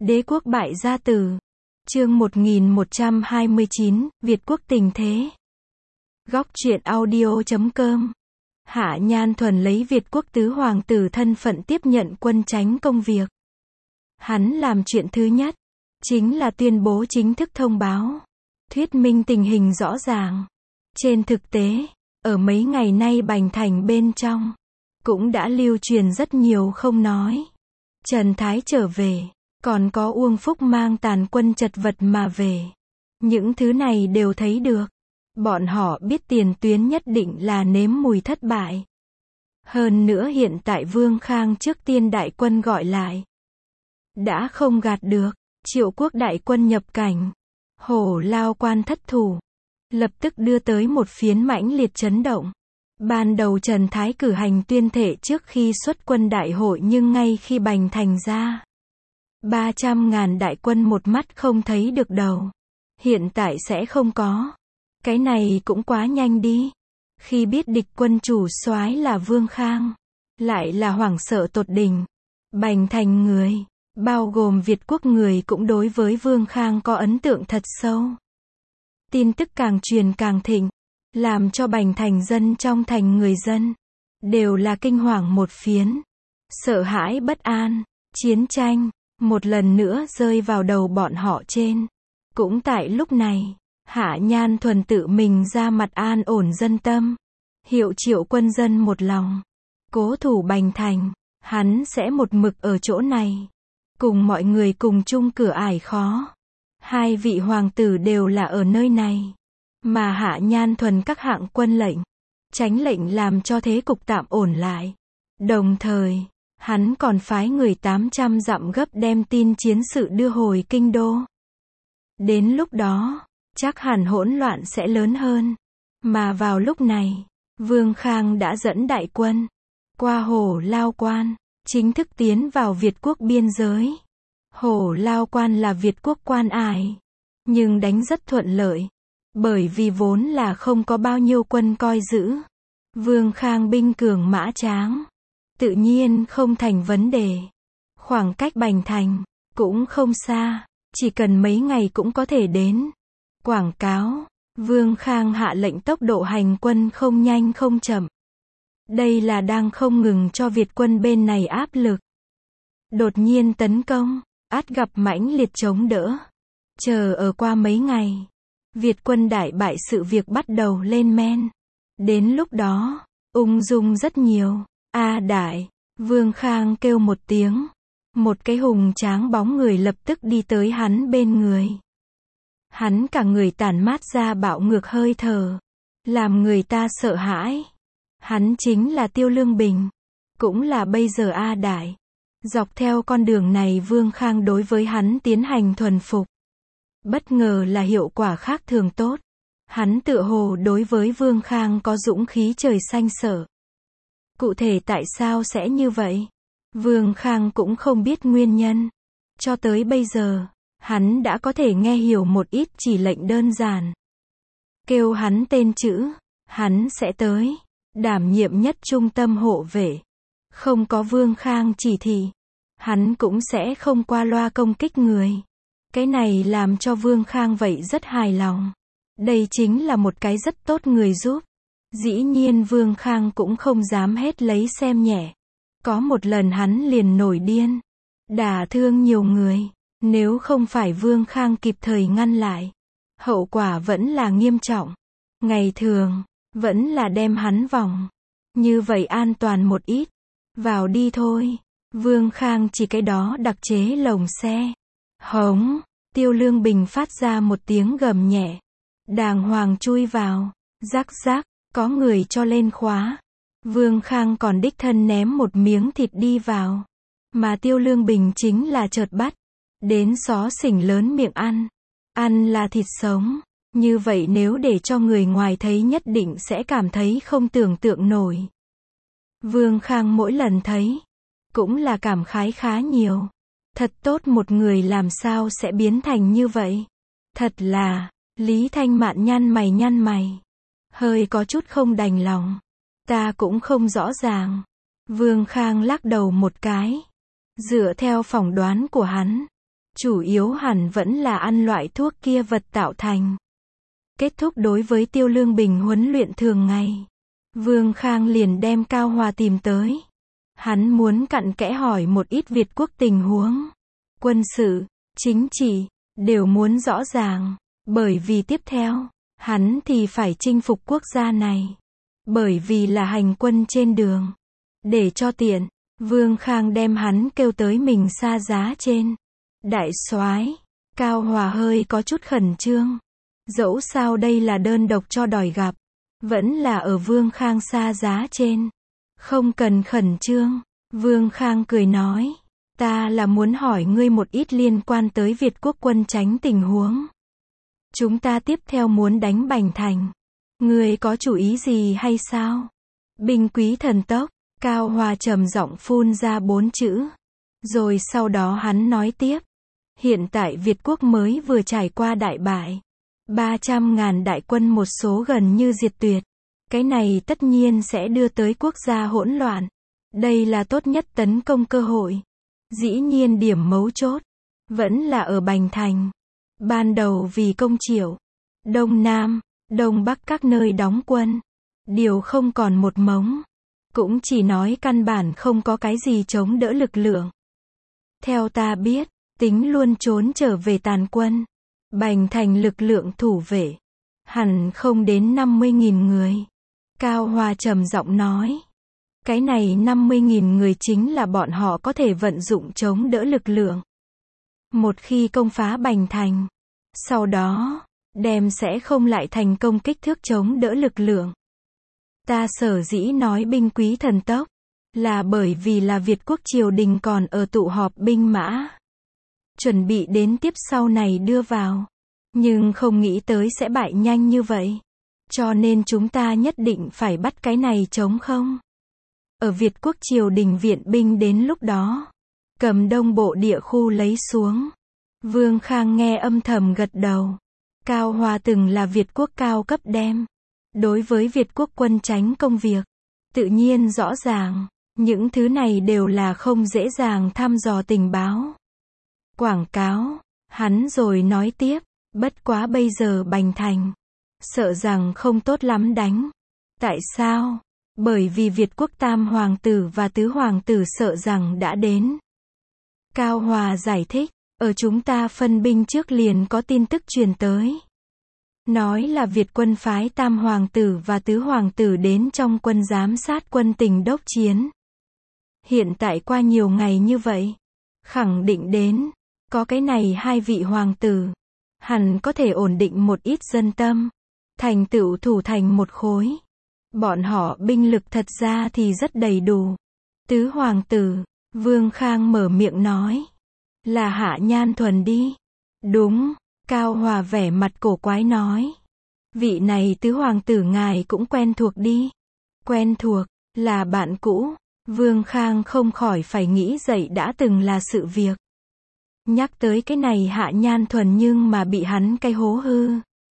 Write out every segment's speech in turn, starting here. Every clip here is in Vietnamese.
Đế quốc bại gia tử. Chương 1129, Việt quốc tình thế. Góc truyện audio.com. Hạ Nhan Thuần lấy Việt quốc tứ hoàng tử thân phận tiếp nhận quân chánh công việc. Hắn làm chuyện thứ nhất, chính là tuyên bố chính thức thông báo, thuyết minh tình hình rõ ràng. Trên thực tế, ở mấy ngày nay Bành Thành bên trong, cũng đã lưu truyền rất nhiều không nói. Trần Thái trở về, còn có Uông Phúc mang tàn quân chật vật mà về. Những thứ này đều thấy được. Bọn họ biết tiền tuyến nhất định là nếm mùi thất bại. Hơn nữa hiện tại Vương Khang trước tiên đại quân gọi lại. Đã không gạt được, Triệu quốc đại quân nhập cảnh. Hổ Lao Quan thất thủ. Lập tức đưa tới một phiến mãnh liệt chấn động. Ban đầu Trần Thái cử hành tuyên thệ trước khi xuất quân đại hội, nhưng ngay khi Bành Thành ra, 300.000 đại quân một mắt không thấy được đầu. Hiện tại sẽ không có. Cái này cũng quá nhanh đi. Khi biết địch quân chủ soái là Vương Khang, lại là hoảng sợ tột đỉnh. Bành Thành người, bao gồm Việt quốc người, cũng đối với Vương Khang có ấn tượng thật sâu. Tin tức càng truyền càng thịnh, làm cho Bành Thành dân trong thành người dân đều là kinh hoàng một phiến, sợ hãi bất an. Chiến tranh một lần nữa rơi vào đầu bọn họ trên. Cũng tại lúc này, Hạ Nhan Thuần tự mình ra mặt an ổn dân tâm, hiệu triệu quân dân một lòng, cố thủ Bành Thành. Hắn sẽ một mực ở chỗ này, cùng mọi người cùng chung cửa ải khó. Hai vị hoàng tử đều là ở nơi này, mà Hạ Nhan Thuần các hạng quân lệnh, tránh lệnh làm cho thế cục tạm ổn lại. Đồng thời, hắn còn phái người 800 dặm gấp đem tin chiến sự đưa hồi kinh đô. Đến lúc đó, chắc hẳn hỗn loạn sẽ lớn hơn. Mà vào lúc này, Vương Khang đã dẫn đại quân qua Hổ Lao Quan, chính thức tiến vào Việt quốc biên giới. Hổ Lao Quan là Việt quốc quan ải, nhưng đánh rất thuận lợi, bởi vì vốn là không có bao nhiêu quân coi giữ. Vương Khang binh cường mã tráng, tự nhiên không thành vấn đề. Khoảng cách Bành Thành cũng không xa, chỉ cần mấy ngày cũng có thể đến. Quảng cáo, Vương Khang hạ lệnh tốc độ hành quân không nhanh không chậm. Đây là đang không ngừng cho Việt quân bên này áp lực. Đột nhiên tấn công, ắt gặp mãnh liệt chống đỡ. Chờ ở qua mấy ngày, Việt quân đại bại, sự việc bắt đầu lên men. Đến lúc đó, ung dung rất nhiều. Đại, Vương Khang kêu một tiếng. Một cái hùng tráng bóng người lập tức đi tới hắn bên người. Hắn cả người tản mát ra bạo ngược hơi thở, làm người ta sợ hãi. Hắn chính là Tiêu Lương Bình, cũng là bây giờ Đại. Dọc theo con đường này Vương Khang đối với hắn tiến hành thuần phục. Bất ngờ là hiệu quả khác thường tốt. Hắn tựa hồ đối với Vương Khang có dũng khí trời xanh sợ. Cụ thể tại sao sẽ như vậy? Vương Khang cũng không biết nguyên nhân. Cho tới bây giờ, hắn đã có thể nghe hiểu một ít chỉ lệnh đơn giản. Kêu hắn tên chữ, hắn sẽ tới, đảm nhiệm nhất trung tâm hộ vệ. Không có Vương Khang chỉ thị, hắn cũng sẽ không qua loa công kích người. Cái này làm cho Vương Khang vậy rất hài lòng. Đây chính là một cái rất tốt người giúp. Dĩ nhiên Vương Khang cũng không dám hết lấy xem nhẹ. Có một lần hắn liền nổi điên, đả thương nhiều người. Nếu không phải Vương Khang kịp thời ngăn lại, hậu quả vẫn là nghiêm trọng. Ngày thường, vẫn là đem hắn vòng. Như vậy an toàn một ít. Vào đi thôi. Vương Khang chỉ cái đó đặc chế lồng xe. Hống, Tiêu Lương Bình phát ra một tiếng gầm nhẹ. Đàng hoàng chui vào. Rắc rắc, có người cho lên khóa. Vương Khang còn đích thân ném một miếng thịt đi vào. Mà Tiêu Lương Bình chính là chợt bắt đến xó xỉnh lớn miệng ăn. Ăn là thịt sống. Như vậy nếu để cho người ngoài thấy nhất định sẽ cảm thấy không tưởng tượng nổi. Vương Khang mỗi lần thấy, cũng là cảm khái khá nhiều. Thật tốt một người làm sao sẽ biến thành như vậy. Thật là, Lý Thanh Mạn nhăn mày. Hơi có chút không đành lòng. Ta cũng không rõ ràng. Vương Khang lắc đầu một cái. Dựa theo phỏng đoán của hắn, Chủ yếu hẳn vẫn là ăn loại thuốc kia vật tạo thành. Kết thúc đối với Tiêu Lương Bình huấn luyện thường ngày, Vương Khang liền đem Cao Hòa tìm tới. Hắn muốn cặn kẽ hỏi một ít Việt quốc tình huống, quân sự, chính trị, đều muốn rõ ràng, bởi vì tiếp theo, hắn thì phải chinh phục quốc gia này. Bởi vì là hành quân trên đường. Để cho tiện, Vương Khang đem hắn kêu tới mình xa giá trên. Đại soái, Cao Hòa hơi có chút khẩn trương. Dẫu sao đây là đơn độc cho đòi gặp, vẫn là ở Vương Khang xa giá trên. Không cần khẩn trương, Vương Khang cười nói. Ta là muốn hỏi ngươi một ít liên quan tới Việt quốc quân chánh tình huống. Chúng ta tiếp theo muốn đánh Bành Thành. Ngươi có chủ ý gì hay sao? Binh quý thần tốc, Cao Hòa trầm giọng phun ra 4 chữ. Rồi sau đó hắn nói tiếp. Hiện tại Việt quốc mới vừa trải qua đại bại. 300.000 đại quân một số gần như diệt tuyệt. Cái này tất nhiên sẽ đưa tới quốc gia hỗn loạn. Đây là tốt nhất tấn công cơ hội. Dĩ nhiên điểm mấu chốt vẫn là ở Bành Thành. Ban đầu vì công Triệu, Đông Nam, Đông Bắc các nơi đóng quân, điều không còn một mống, cũng chỉ nói căn bản không có cái gì chống đỡ lực lượng. Theo ta biết, tính luôn trốn trở về tàn quân, Bành Thành lực lượng thủ vệ hẳn không đến 50.000 người. Cao Hòa trầm giọng nói. Cái này 50.000 người chính là bọn họ có thể vận dụng chống đỡ lực lượng. Một khi công phá Bành Thành, sau đó, đem sẽ không lại thành công kích thước chống đỡ lực lượng. Ta sở dĩ nói binh quý thần tốc, là bởi vì là Việt quốc triều đình còn ở tụ họp binh mã. Chuẩn bị đến tiếp sau này đưa vào. Nhưng không nghĩ tới sẽ bại nhanh như vậy. Cho nên chúng ta nhất định phải bắt cái này trống không. Ở Việt quốc triều đình viện binh đến lúc đó, cầm đông bộ địa khu lấy xuống. Vương Khang nghe âm thầm gật đầu. Cao Hòa từng là Việt quốc cao cấp đem. Đối với Việt quốc quân chánh công việc, tự nhiên rõ ràng, những thứ này đều là không dễ dàng thăm dò tình báo. Quảng cáo, hắn rồi nói tiếp, bất quá bây giờ Bành Thành, sợ rằng không tốt lắm đánh. Tại sao? Bởi vì Việt quốc tam hoàng tử và tứ hoàng tử sợ rằng đã đến. Cao Hòa giải thích, ở chúng ta phân binh trước liền có tin tức truyền tới. Nói là Việt quân phái tam hoàng tử và tứ hoàng tử đến trong quân giám sát quân tình đốc chiến. Hiện tại qua nhiều ngày như vậy, khẳng định đến, có cái này hai vị hoàng tử, hẳn có thể ổn định một ít dân tâm, thành tựu thủ thành một khối. Bọn họ binh lực thật ra thì rất đầy đủ. Tứ hoàng tử, Vương Khang mở miệng nói, là Hạ Nhan Thuần đi. Đúng, Cao Hòa vẻ mặt cổ quái nói. Vị này tứ hoàng tử ngài cũng quen thuộc đi. Quen thuộc, là bạn cũ. Vương Khang không khỏi phải nghĩ dậy đã từng là sự việc. Nhắc tới cái này Hạ Nhan Thuần nhưng mà bị hắn cái hố hư.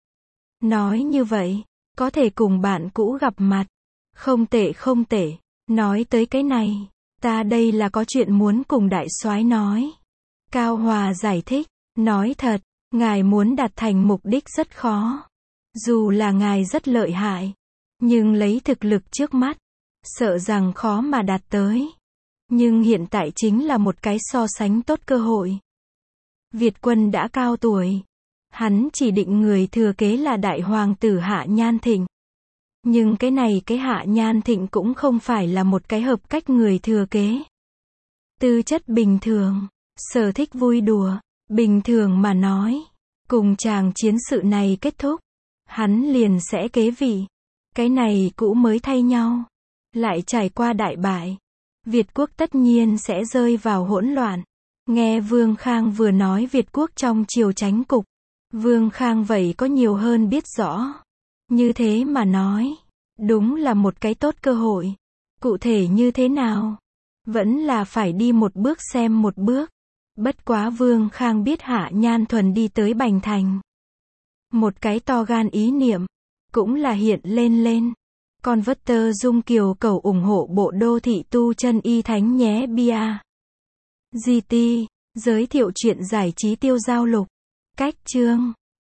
Nói như vậy, có thể cùng bạn cũ gặp mặt. Không tệ không tệ. Nói tới cái này, ta đây là có chuyện muốn cùng đại soái nói. Cao Hòa giải thích, nói thật, ngài muốn đạt thành mục đích rất khó. Dù là ngài rất lợi hại, nhưng lấy thực lực trước mắt, sợ rằng khó mà đạt tới. Nhưng hiện tại chính là một cái so sánh tốt cơ hội. Việt quân đã cao tuổi, hắn chỉ định người thừa kế là đại hoàng tử Hạ Nhan Thịnh. Nhưng cái này cái Hạ Nhan Thịnh cũng không phải là một cái hợp cách người thừa kế. Tư chất bình thường, sở thích vui đùa, bình thường mà nói, cùng chàng chiến sự này kết thúc, hắn liền sẽ kế vị. Cái này cũ mới thay nhau, lại trải qua đại bại, Việt quốc tất nhiên sẽ rơi vào hỗn loạn. Nghe Vương Khang vừa nói Việt quốc trong triều chánh cục, Vương Khang vậy có nhiều hơn biết rõ. Như thế mà nói, đúng là một cái tốt cơ hội. Cụ thể như thế nào? Vẫn là phải đi một bước xem một bước. Bất quá Vương Khang biết Hạ Nhan Thuần đi tới Bành Thành. Một cái to gan ý niệm, cũng là hiện lên. Con vất tơ dung kiều cầu ủng hộ bộ đô thị tu chân y thánh nhé bia. GT, Giới thiệu truyện giải trí tiêu giao lục. Cách chương